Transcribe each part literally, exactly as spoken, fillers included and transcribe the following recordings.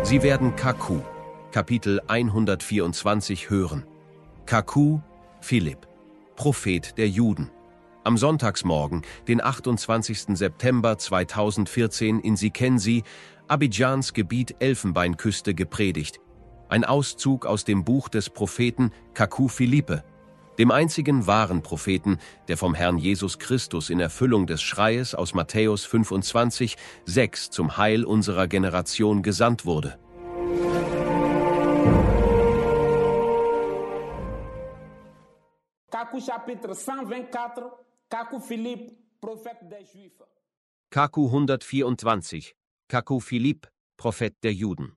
Sie werden Kaku, Kapitel hundertvierundzwanzig hören. Kaku, Philipp, Prophet der Juden. Am Sonntagsmorgen, den achtundzwanzigsten September zweitausendvierzehn in Sikensi, Abidjans Gebiet Elfenbeinküste gepredigt. Ein Auszug aus dem Buch des Propheten Kaku Philippe, dem einzigen wahren Propheten, der vom Herrn Jesus Christus in Erfüllung des Schreies aus Matthäus fünfundzwanzig, sechs zum Heil unserer Generation gesandt wurde. Kaku chapitre cent vingt-quatre, Kaku Philippe, Prophet des Juifs. Kaku hundertvierundzwanzig, Kaku Philippe, Prophet der Juden.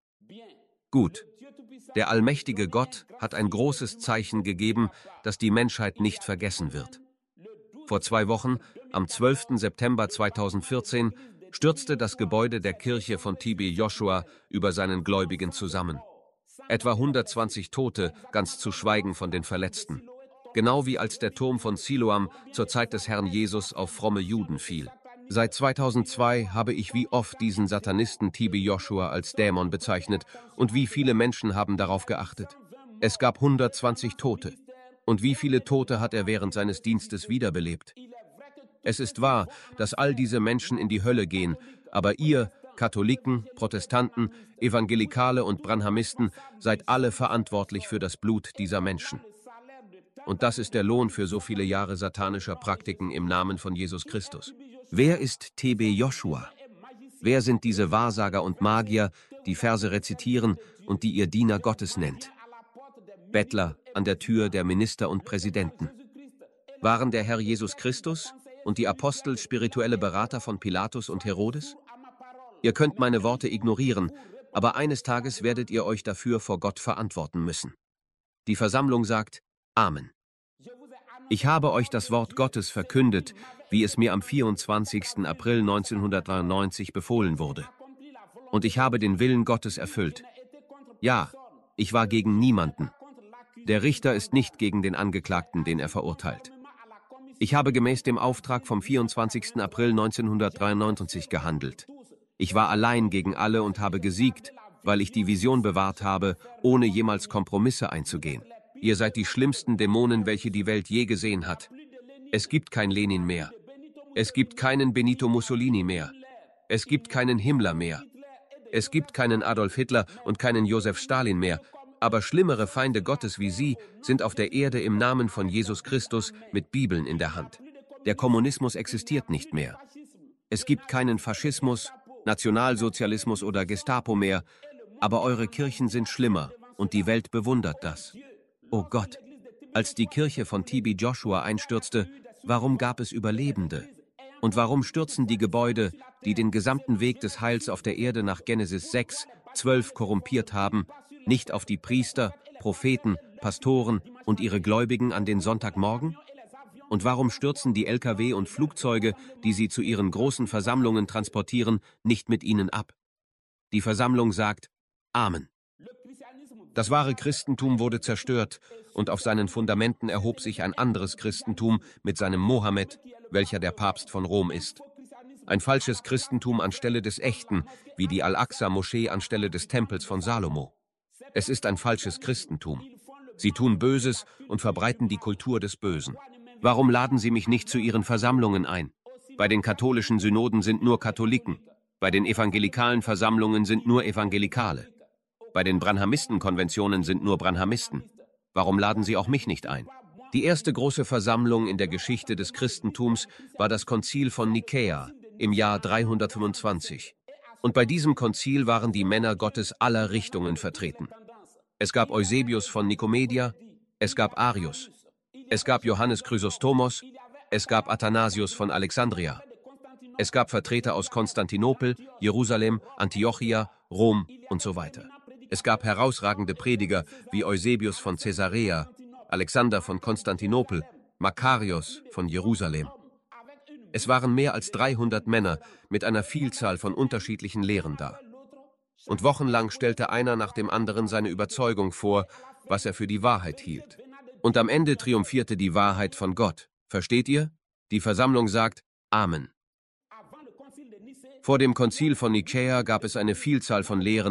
Gut, der allmächtige Gott hat ein großes Zeichen gegeben, das die Menschheit nicht vergessen wird. Vor zwei Wochen, am zwölften September zweitausendvierzehn, stürzte das Gebäude der Kirche von Tibi Joshua über seinen Gläubigen zusammen. Etwa hundertzwanzig Tote, ganz zu schweigen von den Verletzten. Genau wie als der Turm von Siloam zur Zeit des Herrn Jesus auf fromme Juden fiel. Seit zweitausendzwei habe ich wie oft diesen Satanisten Tibi Joshua als Dämon bezeichnet und wie viele Menschen haben darauf geachtet. Es gab hundertzwanzig Tote. Und wie viele Tote hat er während seines Dienstes wiederbelebt? Es ist wahr, dass all diese Menschen in die Hölle gehen, aber ihr, Katholiken, Protestanten, Evangelikale und Branhamisten, seid alle verantwortlich für das Blut dieser Menschen. Und das ist der Lohn für so viele Jahre satanischer Praktiken im Namen von Jesus Christus. Wer ist T B Joshua? Wer sind diese Wahrsager und Magier, die Verse rezitieren und die ihr Diener Gottes nennt? Bettler an der Tür der Minister und Präsidenten. Waren der Herr Jesus Christus und die Apostel spirituelle Berater von Pilatus und Herodes? Ihr könnt meine Worte ignorieren, aber eines Tages werdet ihr euch dafür vor Gott verantworten müssen. Die Versammlung sagt Amen. Ich habe euch das Wort Gottes verkündet, wie es mir am vierundzwanzigsten April neunzehnhundertdreiundneunzig befohlen wurde. Und ich habe den Willen Gottes erfüllt. Ja, ich war gegen niemanden. Der Richter ist nicht gegen den Angeklagten, den er verurteilt. Ich habe gemäß dem Auftrag vom vierundzwanzigsten April neunzehnhundertdreiundneunzig gehandelt. Ich war allein gegen alle und habe gesiegt, weil ich die Vision bewahrt habe, ohne jemals Kompromisse einzugehen. Ihr seid die schlimmsten Dämonen, welche die Welt je gesehen hat. Es gibt kein Lenin mehr. Es gibt keinen Benito Mussolini mehr. Es gibt keinen Himmler mehr. Es gibt keinen Adolf Hitler und keinen Josef Stalin mehr. Aber schlimmere Feinde Gottes wie Sie sind auf der Erde im Namen von Jesus Christus mit Bibeln in der Hand. Der Kommunismus existiert nicht mehr. Es gibt keinen Faschismus, Nationalsozialismus oder Gestapo mehr. Aber eure Kirchen sind schlimmer und die Welt bewundert das. Oh Gott, als die Kirche von Tibi Joshua einstürzte, warum gab es Überlebende? Und warum stürzen die Gebäude, die den gesamten Weg des Heils auf der Erde nach Genesis sechs, zwölf korrumpiert haben, nicht auf die Priester, Propheten, Pastoren und ihre Gläubigen an den Sonntagmorgen? Und warum stürzen die L K W und Flugzeuge, die sie zu ihren großen Versammlungen transportieren, nicht mit ihnen ab? Die Versammlung sagt Amen. Das wahre Christentum wurde zerstört und auf seinen Fundamenten erhob sich ein anderes Christentum mit seinem Mohammed, welcher der Papst von Rom ist. Ein falsches Christentum anstelle des echten, wie die Al-Aqsa-Moschee anstelle des Tempels von Salomo. Es ist ein falsches Christentum. Sie tun Böses und verbreiten die Kultur des Bösen. Warum laden Sie mich nicht zu Ihren Versammlungen ein? Bei den katholischen Synoden sind nur Katholiken. Bei den evangelikalen Versammlungen sind nur Evangelikale. Bei den Branhamisten-Konventionen sind nur Branhamisten. Warum laden Sie auch mich nicht ein? Die erste große Versammlung in der Geschichte des Christentums war das Konzil von Nikäa im Jahr dreihundertfünfundzwanzig. Und bei diesem Konzil waren die Männer Gottes aller Richtungen vertreten. Es gab Eusebius von Nikomedia, es gab Arius, es gab Johannes Chrysostomos, es gab Athanasius von Alexandria. Es gab Vertreter aus Konstantinopel, Jerusalem, Antiochia, Rom und so weiter. Es gab herausragende Prediger wie Eusebius von Caesarea, Alexander von Konstantinopel, Makarios von Jerusalem. Es waren mehr als dreihundert Männer mit einer Vielzahl von unterschiedlichen Lehren da. Und wochenlang stellte einer nach dem anderen seine Überzeugung vor, was er für die Wahrheit hielt. Und am Ende triumphierte die Wahrheit von Gott. Versteht ihr? Die Versammlung sagt Amen. Vor dem Konzil von Nikäa gab es eine Vielzahl von Lehren,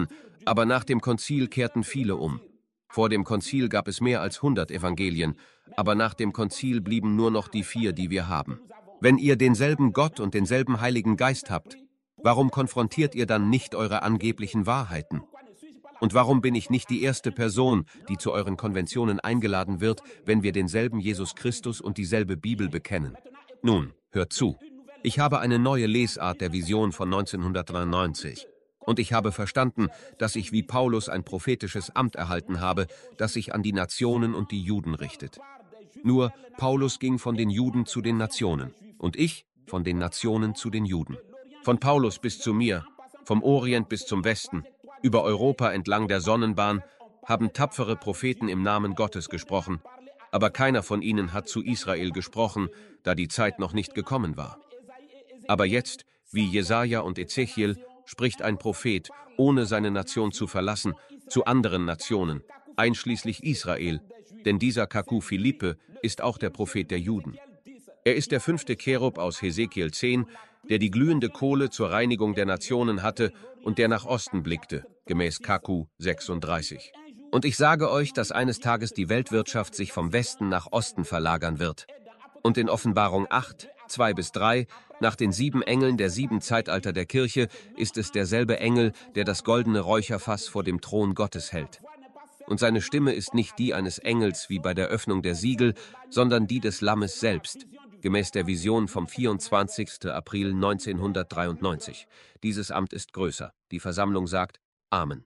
Aber nach dem Konzil kehrten viele um. Vor dem Konzil gab es mehr als hundert Evangelien, aber nach dem Konzil blieben nur noch die vier, die wir haben. Wenn ihr denselben Gott und denselben Heiligen Geist habt, warum konfrontiert ihr dann nicht eure angeblichen Wahrheiten? Und warum bin ich nicht die erste Person, die zu euren Konventionen eingeladen wird, wenn wir denselben Jesus Christus und dieselbe Bibel bekennen? Nun, hört zu. Ich habe eine neue Lesart der Vision von neunzehnhundertdreiundneunzig. Und ich habe verstanden, dass ich wie Paulus ein prophetisches Amt erhalten habe, das sich an die Nationen und die Juden richtet. Nur, Paulus ging von den Juden zu den Nationen und ich von den Nationen zu den Juden. Von Paulus bis zu mir, vom Orient bis zum Westen, über Europa entlang der Sonnenbahn, haben tapfere Propheten im Namen Gottes gesprochen, aber keiner von ihnen hat zu Israel gesprochen, da die Zeit noch nicht gekommen war. Aber jetzt, wie Jesaja und Ezechiel, spricht ein Prophet, ohne seine Nation zu verlassen, zu anderen Nationen, einschließlich Israel, denn dieser Kaku Philippe ist auch der Prophet der Juden. Er ist der fünfte Cherub aus Hesekiel zehn, der die glühende Kohle zur Reinigung der Nationen hatte und der nach Osten blickte, gemäß Kaku sechsunddreißig. Und ich sage euch, dass eines Tages die Weltwirtschaft sich vom Westen nach Osten verlagern wird. Und in Offenbarung acht, zwei bis drei, nach den sieben Engeln der sieben Zeitalter der Kirche, ist es derselbe Engel, der das goldene Räucherfass vor dem Thron Gottes hält. Und seine Stimme ist nicht die eines Engels wie bei der Öffnung der Siegel, sondern die des Lammes selbst, gemäß der Vision vom vierundzwanzigsten April neunzehnhundertdreiundneunzig. Dieses Amt ist größer. Die Versammlung sagt Amen.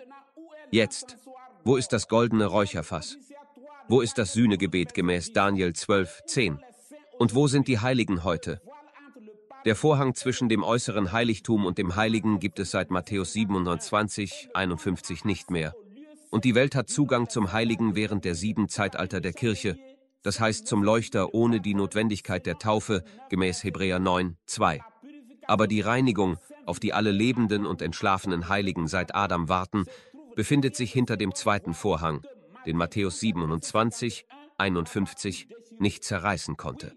Jetzt, wo ist das goldene Räucherfass? Wo ist das Sühnegebet gemäß Daniel zwölf, zehn? Und wo sind die Heiligen heute? Der Vorhang zwischen dem äußeren Heiligtum und dem Heiligen gibt es seit Matthäus siebenundzwanzig, einundfünfzig nicht mehr. Und die Welt hat Zugang zum Heiligen während der sieben Zeitalter der Kirche, das heißt zum Leuchter ohne die Notwendigkeit der Taufe, gemäß Hebräer neun, zwei. Aber die Reinigung, auf die alle lebenden und entschlafenen Heiligen seit Adam warten, befindet sich hinter dem zweiten Vorhang, den Matthäus siebenundzwanzig, einundfünfzig nicht zerreißen konnte.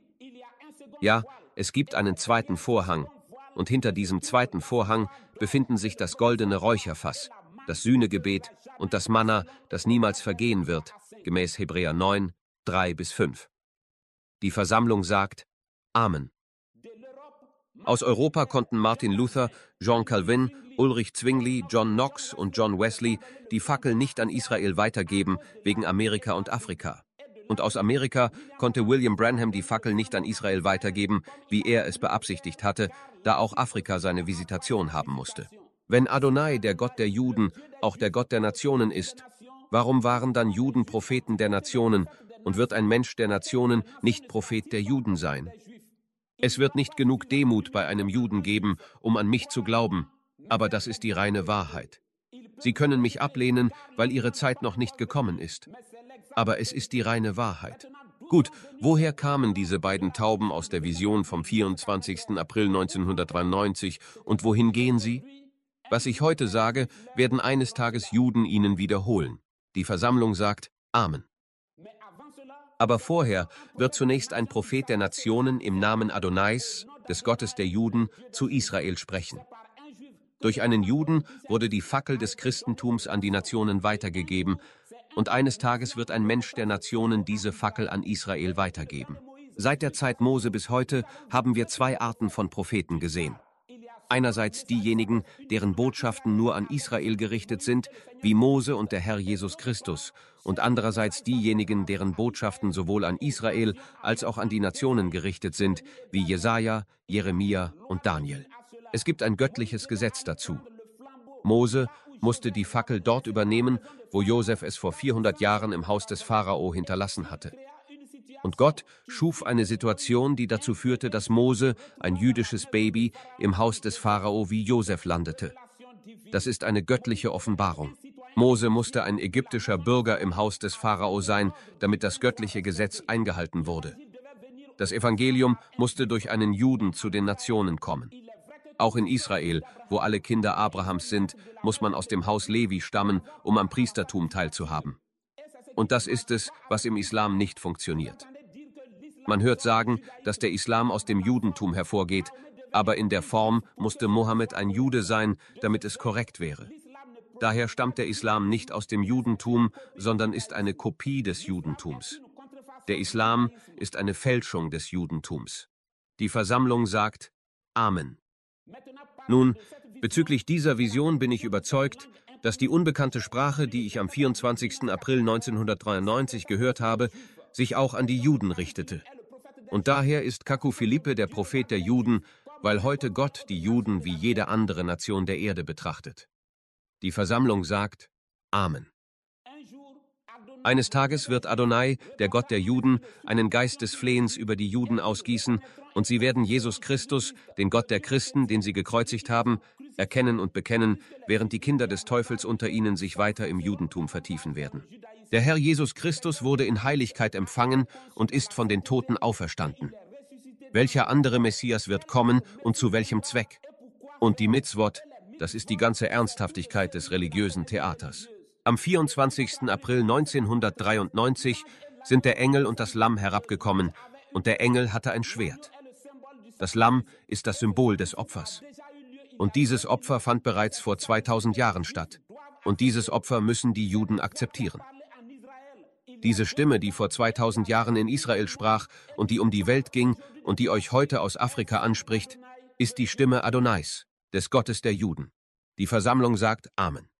Ja, es gibt einen zweiten Vorhang, und hinter diesem zweiten Vorhang befinden sich das goldene Räucherfass, das Sühnegebet und das Manna, das niemals vergehen wird, gemäß Hebräer neun, drei bis fünf. Die Versammlung sagt Amen. Aus Europa konnten Martin Luther, Jean Calvin, Ulrich Zwingli, John Knox und John Wesley die Fackel nicht an Israel weitergeben, wegen Amerika und Afrika. Und aus Amerika konnte William Branham die Fackel nicht an Israel weitergeben, wie er es beabsichtigt hatte, da auch Afrika seine Visitation haben musste. Wenn Adonai, der Gott der Juden, auch der Gott der Nationen ist, warum waren dann Juden Propheten der Nationen und wird ein Mensch der Nationen nicht Prophet der Juden sein? Es wird nicht genug Demut bei einem Juden geben, um an mich zu glauben, aber das ist die reine Wahrheit. Sie können mich ablehnen, weil ihre Zeit noch nicht gekommen ist. Aber es ist die reine Wahrheit. Gut, woher kamen diese beiden Tauben aus der Vision vom vierundzwanzigsten April neunzehnhundertdreiundneunzig und wohin gehen sie? Was ich heute sage, werden eines Tages Juden ihnen wiederholen. Die Versammlung sagt Amen. Aber vorher wird zunächst ein Prophet der Nationen im Namen Adonais, des Gottes der Juden, zu Israel sprechen. Durch einen Juden wurde die Fackel des Christentums an die Nationen weitergegeben, und eines Tages wird ein Mensch der Nationen diese Fackel an Israel weitergeben. Seit der Zeit Mose bis heute haben wir zwei Arten von Propheten gesehen. Einerseits diejenigen, deren Botschaften nur an Israel gerichtet sind, wie Mose und der Herr Jesus Christus, und andererseits diejenigen, deren Botschaften sowohl an Israel als auch an die Nationen gerichtet sind, wie Jesaja, Jeremia und Daniel. Es gibt ein göttliches Gesetz dazu. Mose musste die Fackel dort übernehmen, wo Josef es vor vierhundert Jahren im Haus des Pharao hinterlassen hatte. Und Gott schuf eine Situation, die dazu führte, dass Mose, ein jüdisches Baby, im Haus des Pharao wie Josef landete. Das ist eine göttliche Offenbarung. Mose musste ein ägyptischer Bürger im Haus des Pharao sein, damit das göttliche Gesetz eingehalten wurde. Das Evangelium musste durch einen Juden zu den Nationen kommen. Auch in Israel, wo alle Kinder Abrahams sind, muss man aus dem Haus Levi stammen, um am Priestertum teilzuhaben. Und das ist es, was im Islam nicht funktioniert. Man hört sagen, dass der Islam aus dem Judentum hervorgeht, aber in der Form musste Mohammed ein Jude sein, damit es korrekt wäre. Daher stammt der Islam nicht aus dem Judentum, sondern ist eine Kopie des Judentums. Der Islam ist eine Fälschung des Judentums. Die Versammlung sagt Amen. Nun, bezüglich dieser Vision bin ich überzeugt, dass die unbekannte Sprache, die ich am vierundzwanzigsten April neunzehnhundertdreiundneunzig gehört habe, sich auch an die Juden richtete. Und daher ist Kaku Philippe der Prophet der Juden, weil heute Gott die Juden wie jede andere Nation der Erde betrachtet. Die Versammlung sagt Amen. Eines Tages wird Adonai, der Gott der Juden, einen Geist des Flehens über die Juden ausgießen, und sie werden Jesus Christus, den Gott der Christen, den sie gekreuzigt haben, erkennen und bekennen, während die Kinder des Teufels unter ihnen sich weiter im Judentum vertiefen werden. Der Herr Jesus Christus wurde in Heiligkeit empfangen und ist von den Toten auferstanden. Welcher andere Messias wird kommen und zu welchem Zweck? Und die Mitzvot, das ist die ganze Ernsthaftigkeit des religiösen Theaters. Am vierundzwanzigsten April neunzehnhundertdreiundneunzig sind der Engel und das Lamm herabgekommen, und der Engel hatte ein Schwert. Das Lamm ist das Symbol des Opfers. Und dieses Opfer fand bereits vor zweitausend Jahren statt. Und dieses Opfer müssen die Juden akzeptieren. Diese Stimme, die vor zweitausend Jahren in Israel sprach und die um die Welt ging und die euch heute aus Afrika anspricht, ist die Stimme Adonais, des Gottes der Juden. Die Versammlung sagt Amen.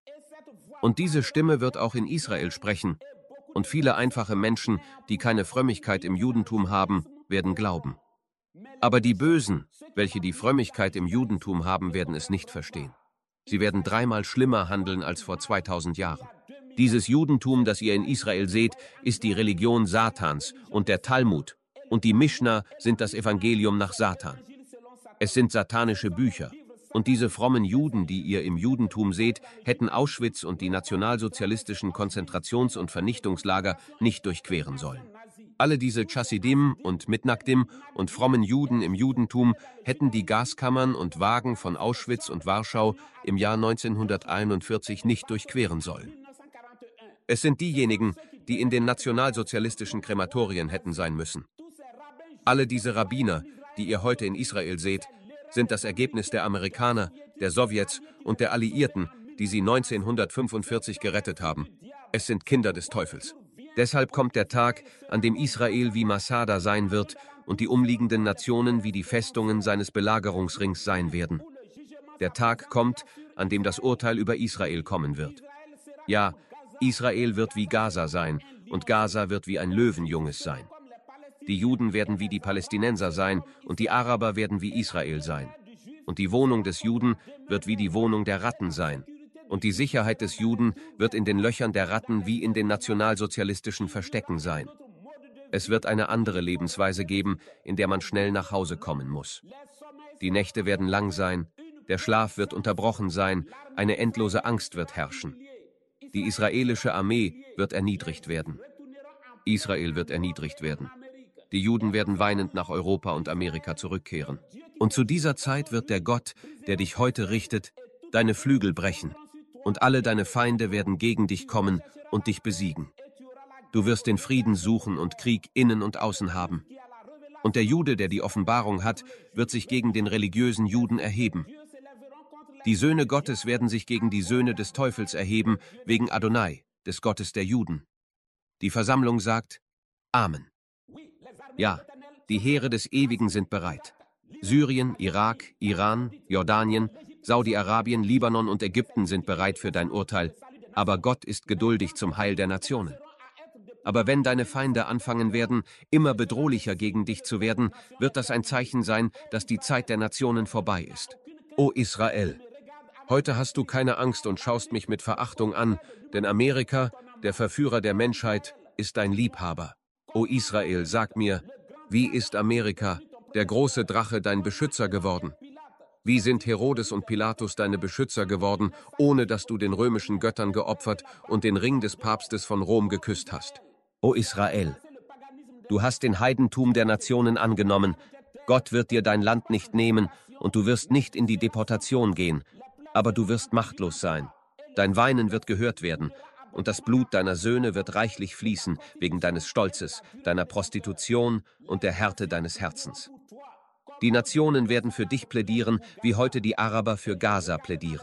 Und diese Stimme wird auch in Israel sprechen, und viele einfache Menschen, die keine Frömmigkeit im Judentum haben, werden glauben. Aber die Bösen, welche die Frömmigkeit im Judentum haben, werden es nicht verstehen. Sie werden dreimal schlimmer handeln als vor zweitausend Jahren. Dieses Judentum, das ihr in Israel seht, ist die Religion Satans, und der Talmud und die Mischna sind das Evangelium nach Satan. Es sind satanische Bücher. Und diese frommen Juden, die ihr im Judentum seht, hätten Auschwitz und die nationalsozialistischen Konzentrations- und Vernichtungslager nicht durchqueren sollen. Alle diese Chassidim und Mitnagdim und frommen Juden im Judentum hätten die Gaskammern und Wagen von Auschwitz und Warschau im Jahr neunzehnhunderteinundvierzig nicht durchqueren sollen. Es sind diejenigen, die in den nationalsozialistischen Krematorien hätten sein müssen. Alle diese Rabbiner, die ihr heute in Israel seht, sind das Ergebnis der Amerikaner, der Sowjets und der Alliierten, die sie neunzehnhundertfünfundvierzig gerettet haben. Es sind Kinder des Teufels. Deshalb kommt der Tag, an dem Israel wie Masada sein wird und die umliegenden Nationen wie die Festungen seines Belagerungsrings sein werden. Der Tag kommt, an dem das Urteil über Israel kommen wird. Ja, Israel wird wie Gaza sein und Gaza wird wie ein Löwenjunges sein. Die Juden werden wie die Palästinenser sein und die Araber werden wie Israel sein. Und die Wohnung des Juden wird wie die Wohnung der Ratten sein. Und die Sicherheit des Juden wird in den Löchern der Ratten wie in den nationalsozialistischen Verstecken sein. Es wird eine andere Lebensweise geben, in der man schnell nach Hause kommen muss. Die Nächte werden lang sein, der Schlaf wird unterbrochen sein, eine endlose Angst wird herrschen. Die israelische Armee wird erniedrigt werden. Israel wird erniedrigt werden. Die Juden werden weinend nach Europa und Amerika zurückkehren. Und zu dieser Zeit wird der Gott, der dich heute richtet, deine Flügel brechen. Und alle deine Feinde werden gegen dich kommen und dich besiegen. Du wirst den Frieden suchen und Krieg innen und außen haben. Und der Jude, der die Offenbarung hat, wird sich gegen den religiösen Juden erheben. Die Söhne Gottes werden sich gegen die Söhne des Teufels erheben, wegen Adonai, des Gottes der Juden. Die Versammlung sagt Amen. Ja, die Heere des Ewigen sind bereit. Syrien, Irak, Iran, Jordanien, Saudi-Arabien, Libanon und Ägypten sind bereit für dein Urteil, aber Gott ist geduldig zum Heil der Nationen. Aber wenn deine Feinde anfangen werden, immer bedrohlicher gegen dich zu werden, wird das ein Zeichen sein, dass die Zeit der Nationen vorbei ist. O Israel, heute hast du keine Angst und schaust mich mit Verachtung an, denn Amerika, der Verführer der Menschheit, ist dein Liebhaber. O Israel, sag mir, wie ist Amerika, der große Drache, dein Beschützer geworden? Wie sind Herodes und Pilatus deine Beschützer geworden, ohne dass du den römischen Göttern geopfert und den Ring des Papstes von Rom geküsst hast? O Israel, du hast den Heidentum der Nationen angenommen. Gott wird dir dein Land nicht nehmen und du wirst nicht in die Deportation gehen, aber du wirst machtlos sein. Dein Weinen wird gehört werden. Und das Blut deiner Söhne wird reichlich fließen, wegen deines Stolzes, deiner Prostitution und der Härte deines Herzens. Die Nationen werden für dich plädieren, wie heute die Araber für Gaza plädieren.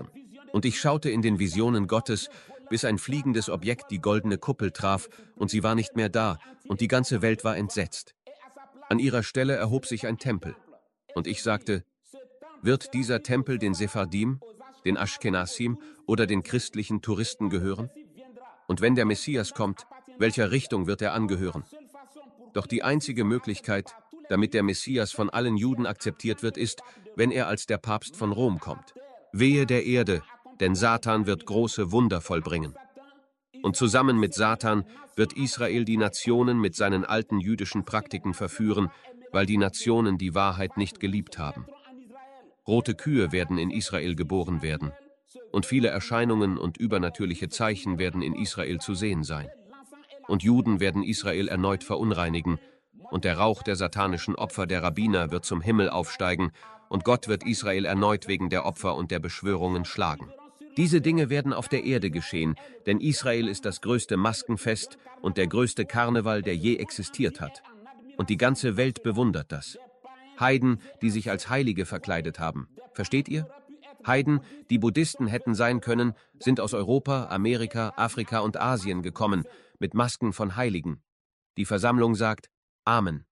Und ich schaute in den Visionen Gottes, bis ein fliegendes Objekt die goldene Kuppel traf, und sie war nicht mehr da, und die ganze Welt war entsetzt. An ihrer Stelle erhob sich ein Tempel. Und ich sagte, wird dieser Tempel den Sephardim, den Aschkenasim oder den christlichen Touristen gehören? Und wenn der Messias kommt, welcher Richtung wird er angehören? Doch die einzige Möglichkeit, damit der Messias von allen Juden akzeptiert wird, ist, wenn er als der Papst von Rom kommt. Wehe der Erde, denn Satan wird große Wunder vollbringen. Und zusammen mit Satan wird Israel die Nationen mit seinen alten jüdischen Praktiken verführen, weil die Nationen die Wahrheit nicht geliebt haben. Rote Kühe werden in Israel geboren werden. Und viele Erscheinungen und übernatürliche Zeichen werden in Israel zu sehen sein. Und Juden werden Israel erneut verunreinigen, und der Rauch der satanischen Opfer der Rabbiner wird zum Himmel aufsteigen, und Gott wird Israel erneut wegen der Opfer und der Beschwörungen schlagen. Diese Dinge werden auf der Erde geschehen, denn Israel ist das größte Maskenfest und der größte Karneval, der je existiert hat. Und die ganze Welt bewundert das. Heiden, die sich als Heilige verkleidet haben. Versteht ihr? Heiden, die Buddhisten hätten sein können, sind aus Europa, Amerika, Afrika und Asien gekommen, mit Masken von Heiligen. Die Versammlung sagt, Amen.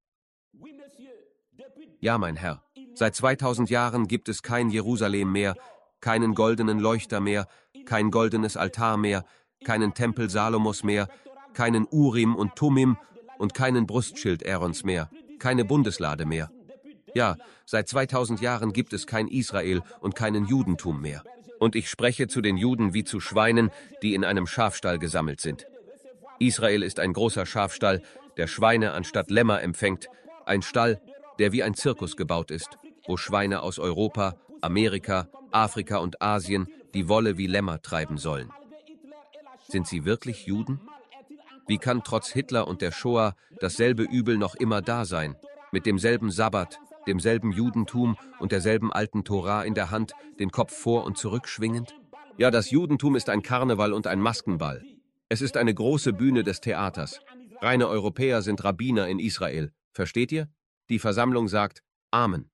Ja, mein Herr, seit zweitausend Jahren gibt es kein Jerusalem mehr, keinen goldenen Leuchter mehr, kein goldenes Altar mehr, keinen Tempel Salomos mehr, keinen Urim und Tumim und keinen Brustschild Aarons mehr, keine Bundeslade mehr. Ja, seit zweitausend Jahren gibt es kein Israel und keinen Judentum mehr. Und ich spreche zu den Juden wie zu Schweinen, die in einem Schafstall gesammelt sind. Israel ist ein großer Schafstall, der Schweine anstatt Lämmer empfängt, ein Stall, der wie ein Zirkus gebaut ist, wo Schweine aus Europa, Amerika, Afrika und Asien die Wolle wie Lämmer treiben sollen. Sind sie wirklich Juden? Wie kann trotz Hitler und der Shoah dasselbe Übel noch immer da sein, mit demselben Sabbat, demselben Judentum und derselben alten Tora in der Hand, den Kopf vor und zurück schwingend? Ja, das Judentum ist ein Karneval und ein Maskenball. Es ist eine große Bühne des Theaters. Reine Europäer sind Rabbiner in Israel. Versteht ihr? Die Versammlung sagt Amen.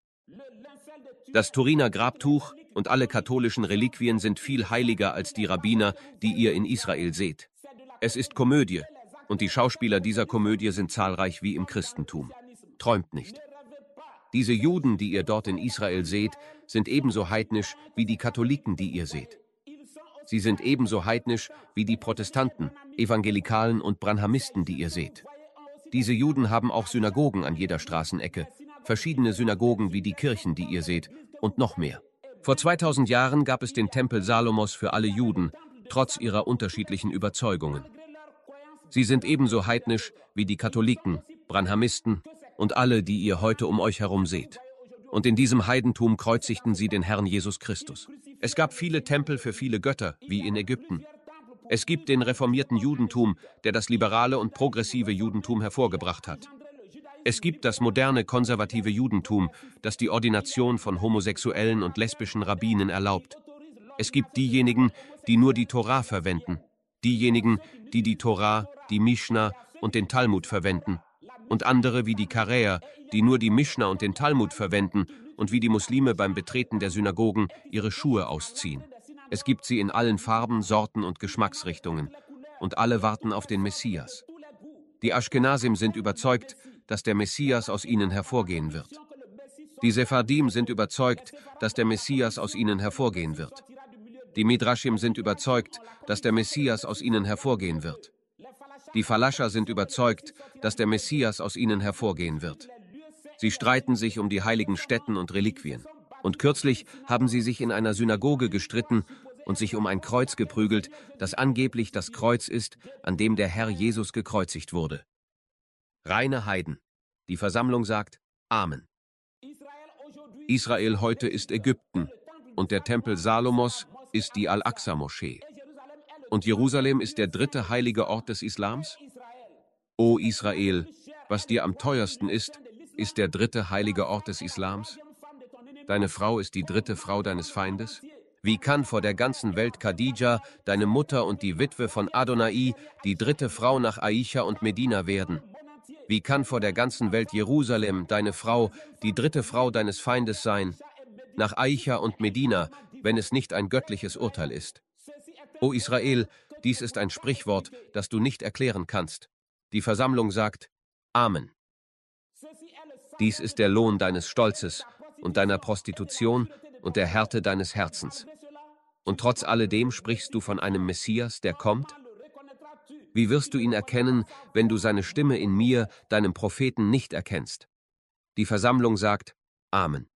Das Turiner Grabtuch und alle katholischen Reliquien sind viel heiliger als die Rabbiner, die ihr in Israel seht. Es ist Komödie, und die Schauspieler dieser Komödie sind zahlreich wie im Christentum. Träumt nicht. Diese Juden, die ihr dort in Israel seht, sind ebenso heidnisch wie die Katholiken, die ihr seht. Sie sind ebenso heidnisch wie die Protestanten, Evangelikalen und Branhamisten, die ihr seht. Diese Juden haben auch Synagogen an jeder Straßenecke, verschiedene Synagogen wie die Kirchen, die ihr seht, und noch mehr. Vor zweitausend Jahren gab es den Tempel Salomos für alle Juden, trotz ihrer unterschiedlichen Überzeugungen. Sie sind ebenso heidnisch wie die Katholiken, Branhamisten und alle, die ihr heute um euch herum seht. Und in diesem Heidentum kreuzigten sie den Herrn Jesus Christus. Es gab viele Tempel für viele Götter, wie in Ägypten. Es gibt den reformierten Judentum, der das liberale und progressive Judentum hervorgebracht hat. Es gibt das moderne konservative Judentum, das die Ordination von homosexuellen und lesbischen Rabbinen erlaubt. Es gibt diejenigen, die nur die Tora verwenden, diejenigen, die die Tora, die Mischna und den Talmud verwenden, und andere wie die Karäer, die nur die Mischna und den Talmud verwenden und wie die Muslime beim Betreten der Synagogen ihre Schuhe ausziehen. Es gibt sie in allen Farben, Sorten und Geschmacksrichtungen, und alle warten auf den Messias. Die Aschkenasim sind überzeugt, dass der Messias aus ihnen hervorgehen wird. Die Sephardim sind überzeugt, dass der Messias aus ihnen hervorgehen wird. Die Midrashim sind überzeugt, dass der Messias aus ihnen hervorgehen wird. Die Falascher sind überzeugt, dass der Messias aus ihnen hervorgehen wird. Sie streiten sich um die heiligen Stätten und Reliquien. Und kürzlich haben sie sich in einer Synagoge gestritten und sich um ein Kreuz geprügelt, das angeblich das Kreuz ist, an dem der Herr Jesus gekreuzigt wurde. Reine Heiden. Die Versammlung sagt Amen. Israel heute ist Ägypten und der Tempel Salomos ist die Al-Aqsa-Moschee. Und Jerusalem ist der dritte heilige Ort des Islams? O Israel, was dir am teuersten ist, ist der dritte heilige Ort des Islams? Deine Frau ist die dritte Frau deines Feindes? Wie kann vor der ganzen Welt Khadija, deine Mutter und die Witwe von Adonai, die dritte Frau nach Aisha und Medina werden? Wie kann vor der ganzen Welt Jerusalem, deine Frau, die dritte Frau deines Feindes sein? Nach Aisha und Medina, wenn es nicht ein göttliches Urteil ist. O Israel, dies ist ein Sprichwort, das du nicht erklären kannst. Die Versammlung sagt, Amen. Dies ist der Lohn deines Stolzes und deiner Prostitution und der Härte deines Herzens. Und trotz alledem sprichst du von einem Messias, der kommt? Wie wirst du ihn erkennen, wenn du seine Stimme in mir, deinem Propheten, nicht erkennst? Die Versammlung sagt, Amen.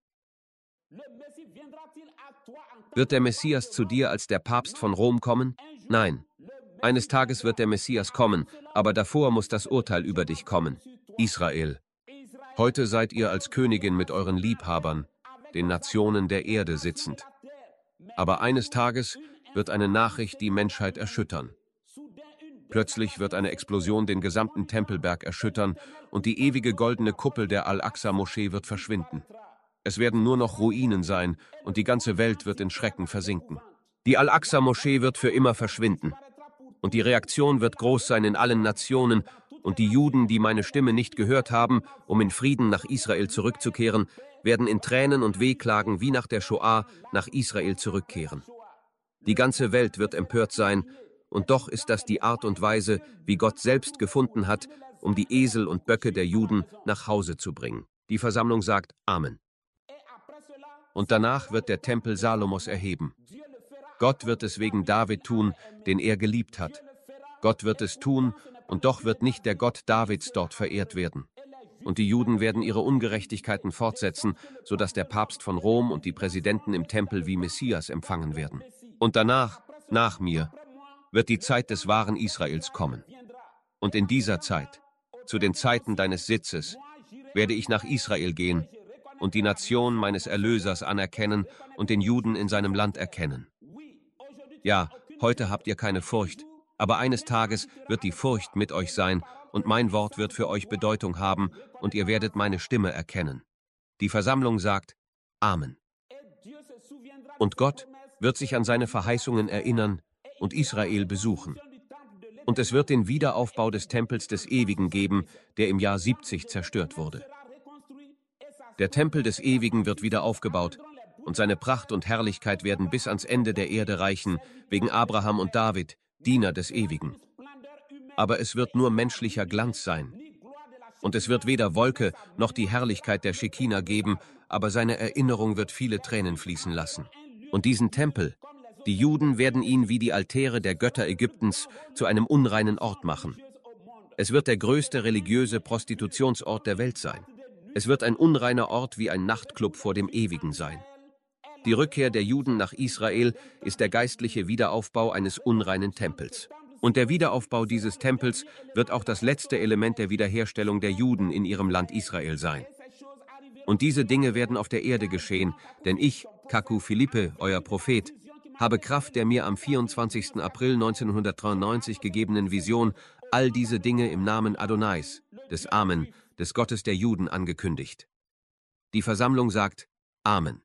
Wird der Messias zu dir als der Papst von Rom kommen? Nein. Eines Tages wird der Messias kommen, aber davor muss das Urteil über dich kommen. Israel. Heute seid ihr als Königin mit euren Liebhabern, den Nationen der Erde sitzend. Aber eines Tages wird eine Nachricht die Menschheit erschüttern. Plötzlich wird eine Explosion den gesamten Tempelberg erschüttern und die ewige goldene Kuppel der Al-Aqsa-Moschee wird verschwinden. Es werden nur noch Ruinen sein und die ganze Welt wird in Schrecken versinken. Die Al-Aqsa-Moschee wird für immer verschwinden. Und die Reaktion wird groß sein in allen Nationen und die Juden, die meine Stimme nicht gehört haben, um in Frieden nach Israel zurückzukehren, werden in Tränen und Wehklagen wie nach der Shoah nach Israel zurückkehren. Die ganze Welt wird empört sein, und doch ist das die Art und Weise, wie Gott selbst gefunden hat, um die Esel und Böcke der Juden nach Hause zu bringen. Die Versammlung sagt Amen. Und danach wird der Tempel Salomos erheben. Gott wird es wegen David tun, den er geliebt hat. Gott wird es tun, und doch wird nicht der Gott Davids dort verehrt werden. Und die Juden werden ihre Ungerechtigkeiten fortsetzen, sodass der Papst von Rom und die Präsidenten im Tempel wie Messias empfangen werden. Und danach, nach mir, wird die Zeit des wahren Israels kommen. Und in dieser Zeit, zu den Zeiten deines Sitzes, werde ich nach Israel gehen und die Nation meines Erlösers anerkennen und den Juden in seinem Land erkennen. Ja, heute habt ihr keine Furcht, aber eines Tages wird die Furcht mit euch sein und mein Wort wird für euch Bedeutung haben und ihr werdet meine Stimme erkennen. Die Versammlung sagt Amen. Und Gott wird sich an seine Verheißungen erinnern und Israel besuchen. Und es wird den Wiederaufbau des Tempels des Ewigen geben, der im Jahr siebzig zerstört wurde. Der Tempel des Ewigen wird wieder aufgebaut, und seine Pracht und Herrlichkeit werden bis ans Ende der Erde reichen, wegen Abraham und David, Diener des Ewigen. Aber es wird nur menschlicher Glanz sein. Und es wird weder Wolke noch die Herrlichkeit der Schekina geben, aber seine Erinnerung wird viele Tränen fließen lassen. Und diesen Tempel, die Juden werden ihn wie die Altäre der Götter Ägyptens zu einem unreinen Ort machen. Es wird der größte religiöse Prostitutionsort der Welt sein. Es wird ein unreiner Ort wie ein Nachtclub vor dem Ewigen sein. Die Rückkehr der Juden nach Israel ist der geistliche Wiederaufbau eines unreinen Tempels. Und der Wiederaufbau dieses Tempels wird auch das letzte Element der Wiederherstellung der Juden in ihrem Land Israel sein. Und diese Dinge werden auf der Erde geschehen, denn ich, Kaku Philippe, euer Prophet, habe Kraft der mir am vierundzwanzigsten April neunzehnhundertdreiundneunzig gegebenen Vision all diese Dinge im Namen Adonais, des Amen, des Gottes der Juden, angekündigt. Die Versammlung sagt Amen.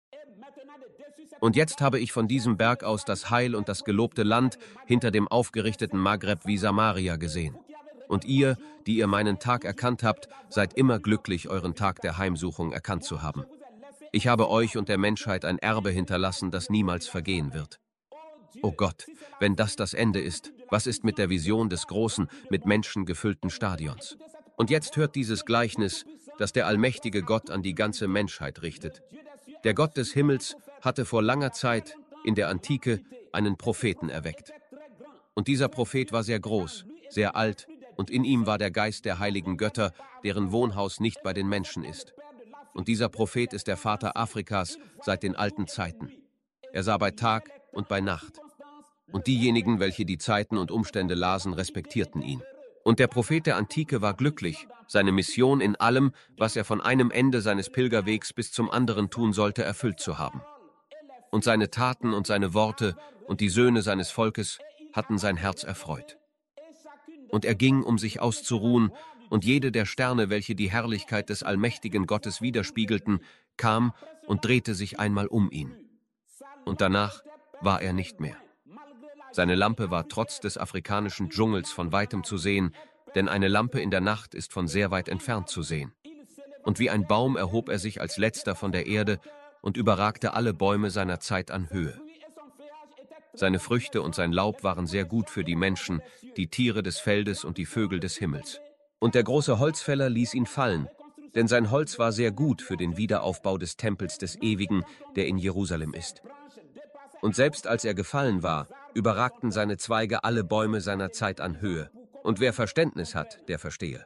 Und jetzt habe ich von diesem Berg aus das Heil und das gelobte Land hinter dem aufgerichteten Maghreb wie Samaria gesehen. Und ihr, die ihr meinen Tag erkannt habt, seid immer glücklich, euren Tag der Heimsuchung erkannt zu haben. Ich habe euch und der Menschheit ein Erbe hinterlassen, das niemals vergehen wird. O Gott, wenn das das Ende ist, was ist mit der Vision des großen, mit Menschen gefüllten Stadions? Und jetzt hört dieses Gleichnis, das der allmächtige Gott an die ganze Menschheit richtet. Der Gott des Himmels hatte vor langer Zeit, in der Antike, einen Propheten erweckt. Und dieser Prophet war sehr groß, sehr alt, und in ihm war der Geist der heiligen Götter, deren Wohnhaus nicht bei den Menschen ist. Und dieser Prophet ist der Vater Afrikas seit den alten Zeiten. Er sah bei Tag und bei Nacht. Und diejenigen, welche die Zeiten und Umstände lasen, respektierten ihn. Und der Prophet der Antike war glücklich, seine Mission in allem, was er von einem Ende seines Pilgerwegs bis zum anderen tun sollte, erfüllt zu haben. Und seine Taten und seine Worte und die Söhne seines Volkes hatten sein Herz erfreut. Und er ging, um sich auszuruhen, und jede der Sterne, welche die Herrlichkeit des allmächtigen Gottes widerspiegelten, kam und drehte sich einmal um ihn. Und danach war er nicht mehr. Seine Lampe war trotz des afrikanischen Dschungels von weitem zu sehen, denn eine Lampe in der Nacht ist von sehr weit entfernt zu sehen. Und wie ein Baum erhob er sich als letzter von der Erde, und überragte alle Bäume seiner Zeit an Höhe. Seine Früchte und sein Laub waren sehr gut für die Menschen, die Tiere des Feldes und die Vögel des Himmels. Und der große Holzfäller ließ ihn fallen, denn sein Holz war sehr gut für den Wiederaufbau des Tempels des Ewigen, der in Jerusalem ist. Und selbst als er gefallen war, überragten seine Zweige alle Bäume seiner Zeit an Höhe. Und wer Verständnis hat, der verstehe.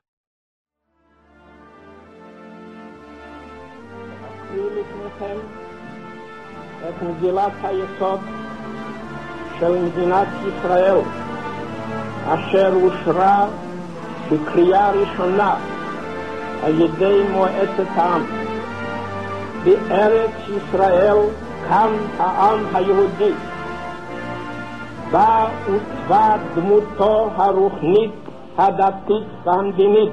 של מדינת ישראל, אשר אושרה בקריאה ראשונה על ידי מועצת העם. בארץ ישראל קם העם היהודי, בה עוצבה דמותו הרוחנית, הדתית והמדינית,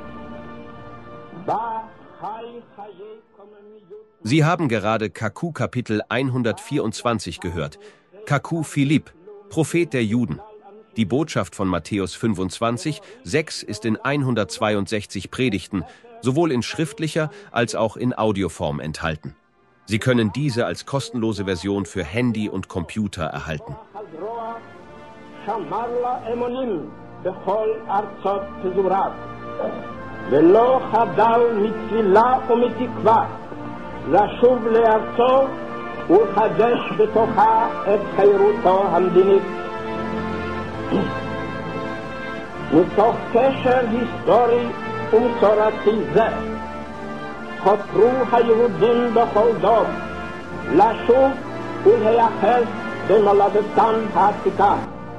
בה חי חיי קוממיות. Sie haben gerade Kaku Kapitel hundertvierundzwanzig gehört. Kaku Philipp, Prophet der Juden. Die Botschaft von Matthäus fünfundzwanzig, sechs ist in hundertzweiundsechzig Predigten, sowohl in schriftlicher als auch in Audioform enthalten. Sie können diese als kostenlose Version für Handy und Computer erhalten. לשוב לארצו ולחדש בתוכה את חירותו המדינית. מתוך קשר היסטורי ומסורתי זה, חתרו היהודים בכל דור לשוב ולהיאחז במולדתם העתיקה.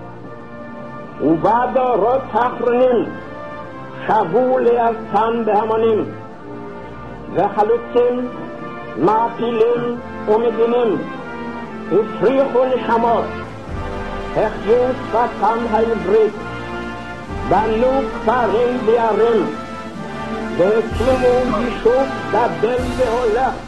ובדורות האחרונים שבו לארצם בהמונים, וחלוצים מעפילים ומדינים הפריחו נשמות, החיו שפתם העברית, בנו כפרים וערים, והקימו יישוב גדל והולך